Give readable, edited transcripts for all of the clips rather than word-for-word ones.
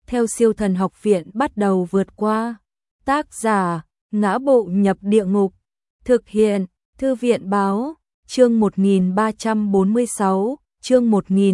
theo Siêu Thần Học Viện bắt đầu vượt qua. Tác giả: Ngã Bộ Nhập Địa Ngục. Thực hiện: Thư viện báo. Chương 1346, chương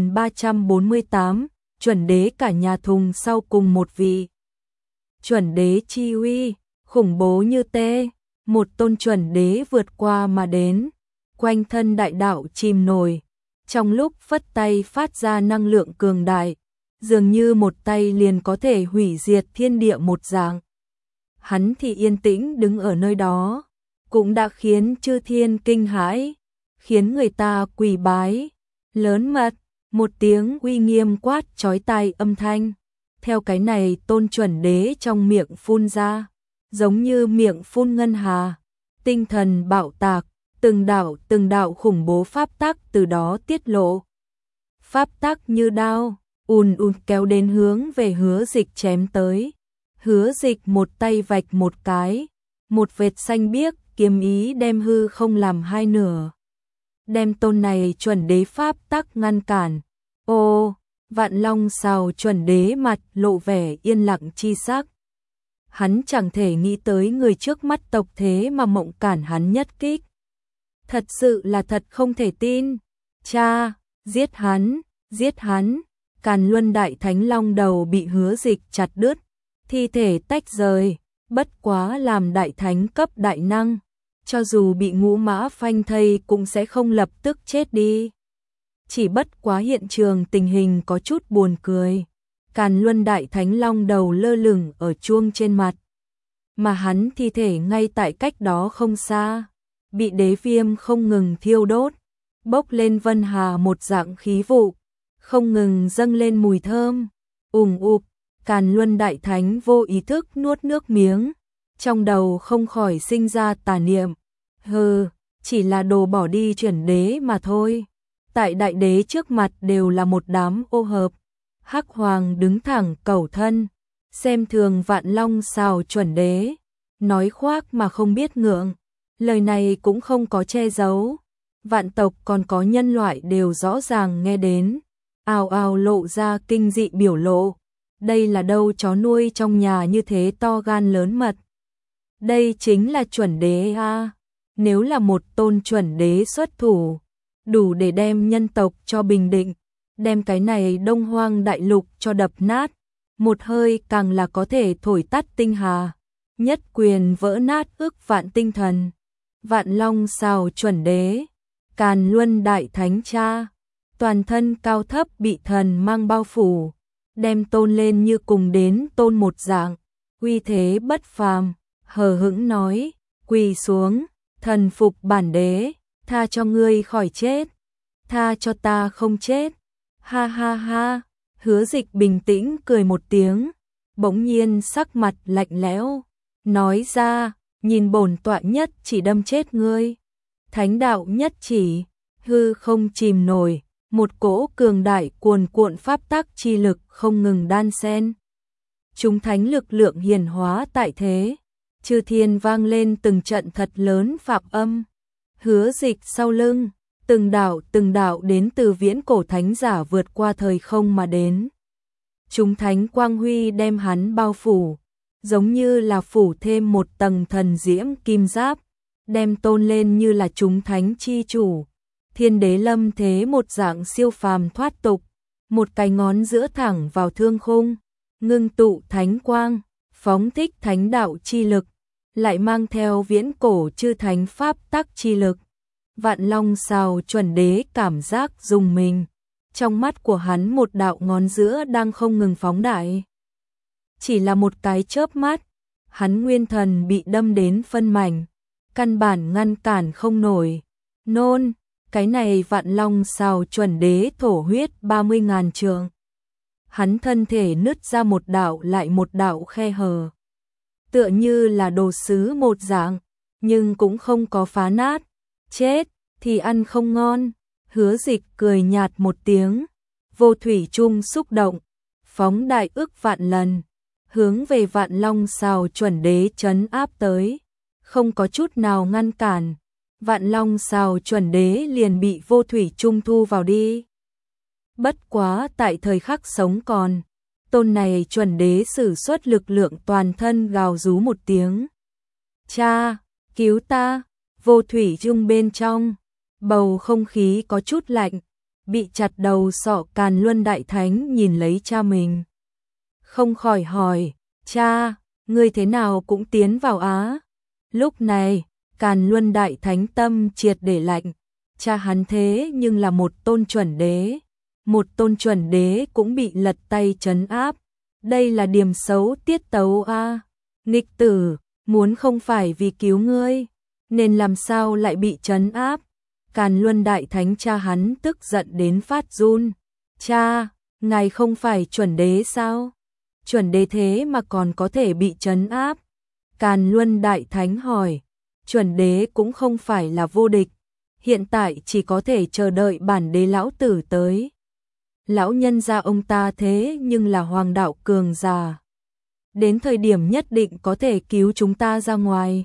1348, chuẩn đế cả nhà thùng sau cùng một vị. Chuẩn đế chi uy, khủng bố như tê, một tôn chuẩn đế vượt qua mà đến, quanh thân đại đạo chìm nổi, trong lúc phất tay phát ra năng lượng cường đại, dường như một tay liền có thể hủy diệt thiên địa một dạng. Hắn thì yên tĩnh đứng ở nơi đó, cũng đã khiến chư thiên kinh hãi, khiến người ta quỳ bái. Lớn mật, một tiếng uy nghiêm quát chói tai âm thanh, theo cái này tôn chuẩn đế trong miệng phun ra, giống như miệng phun ngân hà, tinh thần bạo tạc, từng đạo khủng bố pháp tắc từ đó tiết lộ. Pháp tắc như đao, ùn kéo đến hướng về Hứa Dịch chém tới. Hứa Dịch một tay vạch một cái, một vệt xanh biếc kiếm ý đem hư không làm hai nửa, đem tôn này chuẩn đế pháp tắc ngăn cản. Ô, Vạn Long Sào chuẩn đế mặt lộ vẻ yên lặng chi sắc. Hắn chẳng thể nghĩ tới người trước mắt tộc thế mà mộng cản hắn nhất kích. Thật sự là thật không thể tin. Cha, giết hắn, giết hắn. Càn Luân Đại Thánh Long đầu bị Hứa Dịch chặt đứt, thi thể tách rời, bất quá làm đại thánh cấp đại năng, cho dù bị ngũ mã phanh thây cũng sẽ không lập tức chết đi. Chỉ bất quá hiện trường tình hình có chút buồn cười. Càn Luân Đại Thánh Long đầu lơ lửng ở chuông trên mặt, mà hắn thi thể ngay tại cách đó không xa, bị đế viêm không ngừng thiêu đốt, bốc lên vân hà một dạng khí vụ, không ngừng dâng lên mùi thơm. Càn Luân Đại Thánh vô ý thức nuốt nước miếng, trong đầu không khỏi sinh ra tà niệm. Hừ, chỉ là đồ bỏ đi chuẩn đế mà thôi. Tại đại đế trước mặt đều là một đám ô hợp. Hắc Hoàng đứng thẳng cẩu thân, xem thường Vạn Long Sào chuẩn đế, nói khoác mà không biết ngượng. Lời này cũng không có che giấu, vạn tộc còn có nhân loại đều rõ ràng nghe đến, ào ào lộ ra kinh dị biểu lộ. Đây là đâu chó nuôi trong nhà như thế to gan lớn mật. Đây chính là chuẩn đế a. Nếu là một tôn chuẩn đế xuất thủ, đủ để đem nhân tộc cho bình định, đem cái này Đông Hoang đại lục cho đập nát, một hơi càng là có thể thổi tắt tinh hà, nhất quyền vỡ nát ức vạn tinh thần. Vạn Long Sào chuẩn đế, Càn Luân Đại Thánh cha, toàn thân cao thấp bị thần mang bao phủ, đem tôn lên như cùng đến tôn một dạng, uy thế bất phàm, hờ hững nói, quỳ xuống, thần phục bản đế, tha cho ngươi khỏi chết, tha cho ta không chết. Ha ha ha, Hứa Dịch bình tĩnh cười một tiếng, bỗng nhiên sắc mặt lạnh lẽo, nói ra, nhìn bổn tọa nhất chỉ đâm chết ngươi. Thánh đạo nhất chỉ, hư không chìm nổi, một cỗ cường đại cuồn cuộn pháp tắc chi lực không ngừng đan xen. Chúng thánh lực lượng hiển hóa tại thế, chư thiên vang lên từng trận thật lớn phạm âm. Hứa Dịch sau lưng, từng đạo đến từ viễn cổ thánh giả vượt qua thời không mà đến. Chúng thánh quang huy đem hắn bao phủ, giống như là phủ thêm một tầng thần diễm kim giáp, đem tôn lên như là chúng thánh chi chủ. Thiên đế lâm thế một dạng siêu phàm thoát tục, một cái ngón giữa thẳng vào thương khung, ngưng tụ thánh quang, phóng thích thánh đạo chi lực, lại mang theo viễn cổ chư thánh pháp tắc chi lực. Vạn Long Sào chuẩn đế cảm giác rùng mình, trong mắt của hắn một đạo ngón giữa đang không ngừng phóng đại. Chỉ là một cái chớp mắt, hắn nguyên thần bị đâm đến phân mảnh, căn bản ngăn cản không nổi. Nôn, cái này Vạn Long Sào chuẩn đế thổ huyết 30.000 trượng. Hắn thân thể nứt ra một đạo lại một đạo khe hở, tựa như là đồ sứ một dạng, nhưng cũng không có phá nát. Chết thì ăn không ngon. Hứa Dịch cười nhạt một tiếng, vô thủy chung xúc động, phóng đại ức vạn lần, hướng về Vạn Long Sào chuẩn đế trấn áp tới, không có chút nào ngăn cản. Vạn Long Sào chuẩn đế liền bị vô thủy chung thu vào đi. Bất quá tại thời khắc sống còn, tôn này chuẩn đế sử xuất lực lượng toàn thân gào rú một tiếng. Cha, cứu ta, vô thủy chung bên trong, bầu không khí có chút lạnh, bị chặt đầu sọ Càn Luân Đại Thánh nhìn lấy cha mình. Không khỏi hỏi, cha, ngươi thế nào cũng tiến vào á? Lúc này, Càn Luân Đại Thánh tâm triệt để lạnh, cha hắn thế nhưng là một tôn chuẩn đế. Một tôn chuẩn đế cũng bị lật tay trấn áp. Đây là điểm xấu tiết tấu a. Nghịch tử, muốn không phải vì cứu ngươi, nên làm sao lại bị trấn áp? Càn Luân Đại Thánh cha hắn tức giận đến phát run. Cha, ngài không phải chuẩn đế sao? Chuẩn đế thế mà còn có thể bị trấn áp. Càn Luân Đại Thánh hỏi, chuẩn đế cũng không phải là vô địch, hiện tại chỉ có thể chờ đợi bản đế lão tử tới. Lão nhân gia ông ta thế nhưng là hoàng đạo cường giả, đến thời điểm nhất định có thể cứu chúng ta ra ngoài.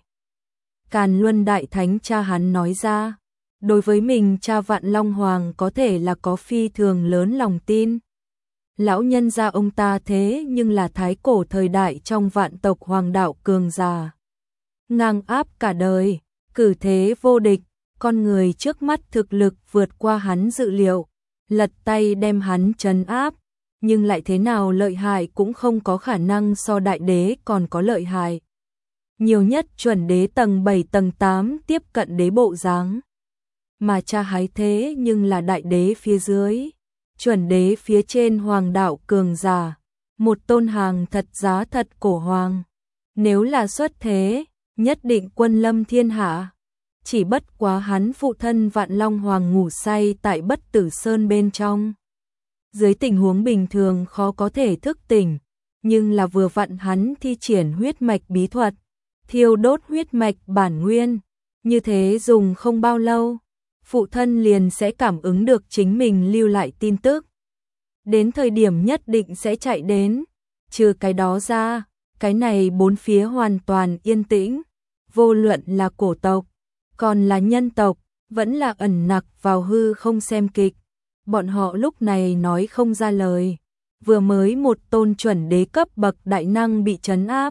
Càn Luân Đại Thánh cha hắn nói ra, đối với mình cha Vạn Long Hoàng có thể là có phi thường lớn lòng tin. Lão nhân gia ông ta thế nhưng là thái cổ thời đại trong vạn tộc hoàng đạo cường giả, ngang áp cả đời, cử thế vô địch, con người trước mắt thực lực vượt qua hắn dự liệu, lật tay đem hắn trấn áp, nhưng lại thế nào lợi hại cũng không có khả năng so đại đế còn có lợi hại. Nhiều nhất chuẩn đế tầng 7 tầng 8 tiếp cận đế bộ dáng. Mà cha hái thế nhưng là đại đế phía dưới, chuẩn đế phía trên hoàng đạo cường giả, một tôn hàng thật giá thật cổ hoàng. Nếu là xuất thế, nhất định quân lâm thiên hạ. Chỉ bất quá hắn phụ thân Vạn Long Hoàng ngủ say tại Bất Tử Sơn bên trong. Dưới tình huống bình thường khó có thể thức tỉnh, nhưng là vừa vặn hắn thi triển huyết mạch bí thuật, thiêu đốt huyết mạch bản nguyên, như thế dùng không bao lâu, phụ thân liền sẽ cảm ứng được chính mình lưu lại tin tức. Đến thời điểm nhất định sẽ chạy đến, trừ cái đó ra, cái này bốn phía hoàn toàn yên tĩnh, vô luận là cổ tộc, còn là nhân tộc, vẫn là ẩn nặc vào hư không xem kịch. Bọn họ lúc này nói không ra lời, vừa mới một tôn chuẩn đế cấp bậc đại năng bị trấn áp.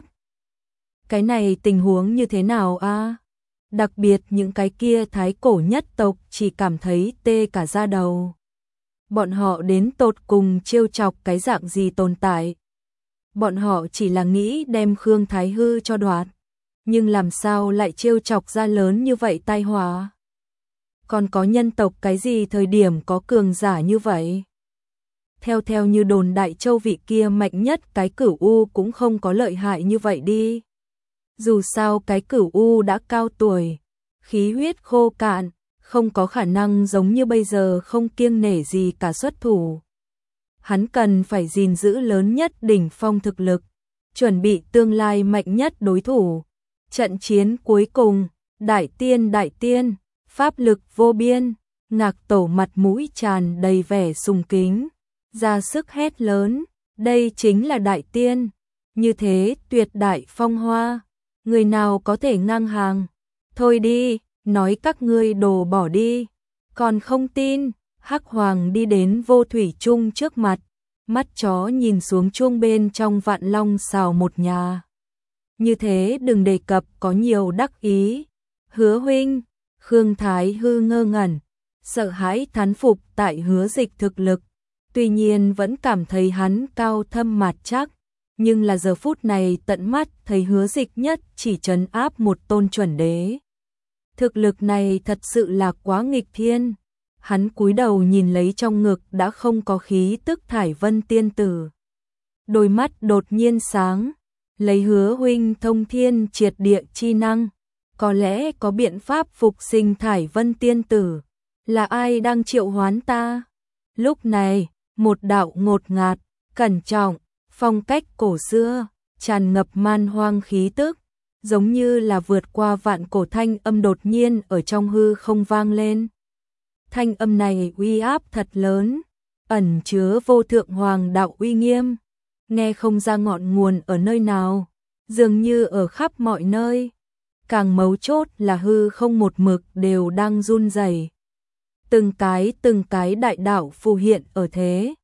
Cái này tình huống như thế nào a? Đặc biệt những cái kia thái cổ nhất tộc chỉ cảm thấy tê cả da đầu. Bọn họ đến tột cùng trêu chọc cái dạng gì tồn tại? Bọn họ chỉ là nghĩ đem Khương Thái Hư cho đoạt, nhưng làm sao lại trêu chọc ra lớn như vậy tai họa? Còn có nhân tộc cái gì thời điểm có cường giả như vậy? Theo như đồn Đại Châu vị kia mạnh nhất cái Cửu U cũng không có lợi hại như vậy đi. Dù sao cái Cửu U đã cao tuổi, khí huyết khô cạn, không có khả năng giống như bây giờ không kiêng nể gì cả xuất thủ. Hắn cần phải gìn giữ lớn nhất đỉnh phong thực lực, chuẩn bị tương lai mạnh nhất đối thủ. Trận chiến cuối cùng, đại tiên, pháp lực vô biên, Ngạc Tổ mặt mũi tràn đầy vẻ sùng kính, ra sức hét lớn, đây chính là đại tiên, như thế tuyệt đại phong hoa, người nào có thể ngang hàng? Thôi đi, nói các ngươi đồ bỏ đi, còn không tin. Hắc Hoàng đi đến Vô Thủy Chung trước mặt, mắt chó nhìn xuống chuông bên trong Vạn Long xào một nhà. Như thế đừng đề cập có nhiều đắc ý. Hứa huynh, Khương Thái Hư ngơ ngẩn, sợ hãi thán phục tại Hứa Dịch thực lực, tuy nhiên vẫn cảm thấy hắn cao thâm mạt chắc, nhưng là giờ phút này tận mắt thấy Hứa Dịch nhất chỉ trấn áp một tôn chuẩn đế. Thực lực này thật sự là quá nghịch thiên. Hắn cúi đầu nhìn lấy trong ngực đã không có khí tức Thải Vân tiên tử. Đôi mắt đột nhiên sáng, lấy Hứa huynh thông thiên triệt địa chi năng, có lẽ có biện pháp phục sinh Thải Vân tiên tử. Là ai đang triệu hoán ta? Lúc này, một đạo ngột ngạt, cẩn trọng, phong cách cổ xưa, tràn ngập man hoang khí tức, giống như là vượt qua vạn cổ thanh âm đột nhiên ở trong hư không vang lên. Thanh âm này uy áp thật lớn, ẩn chứa vô thượng hoàng đạo uy nghiêm, nghe không ra ngọn nguồn ở nơi nào, dường như ở khắp mọi nơi. Càng mấu chốt là hư không một mực đều đang run rẩy. Từng cái đại đạo phù hiện ở thế,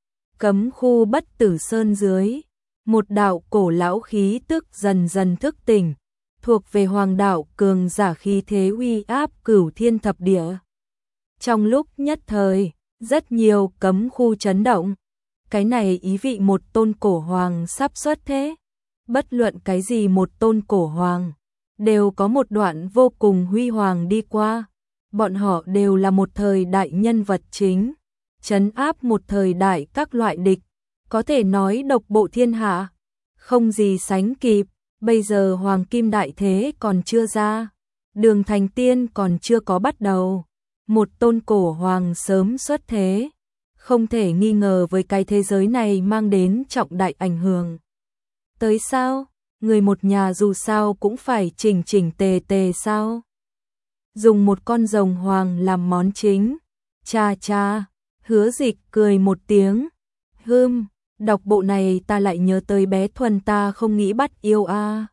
Cấm khu Bất Tử Sơn dưới, một đạo cổ lão khí tức dần dần thức tỉnh, thuộc về hoàng đạo cường giả khí thế uy áp cửu thiên thập địa. Trong lúc nhất thời, rất nhiều cấm khu chấn động. Cái này ý vị một tôn cổ hoàng sắp xuất thế. Bất luận cái gì một tôn cổ hoàng, đều có một đoạn vô cùng huy hoàng đi qua. Bọn họ đều là một thời đại nhân vật chính, trấn áp một thời đại các loại địch, có thể nói độc bộ thiên hạ, không gì sánh kịp. Bây giờ hoàng kim đại thế còn chưa ra, đường thành tiên còn chưa có bắt đầu. Một tôn cổ hoàng sớm xuất thế, không thể nghi ngờ với cái thế giới này mang đến trọng đại ảnh hưởng. Tới sao? Người một nhà dù sao cũng phải chỉnh chỉnh tề tề sao? Dùng một con rồng hoàng làm món chính. Cha cha, Hứa Dịch cười một tiếng. Đọc bộ này ta lại nhớ tới bé Thuần ta không nghĩ bắt yêu a.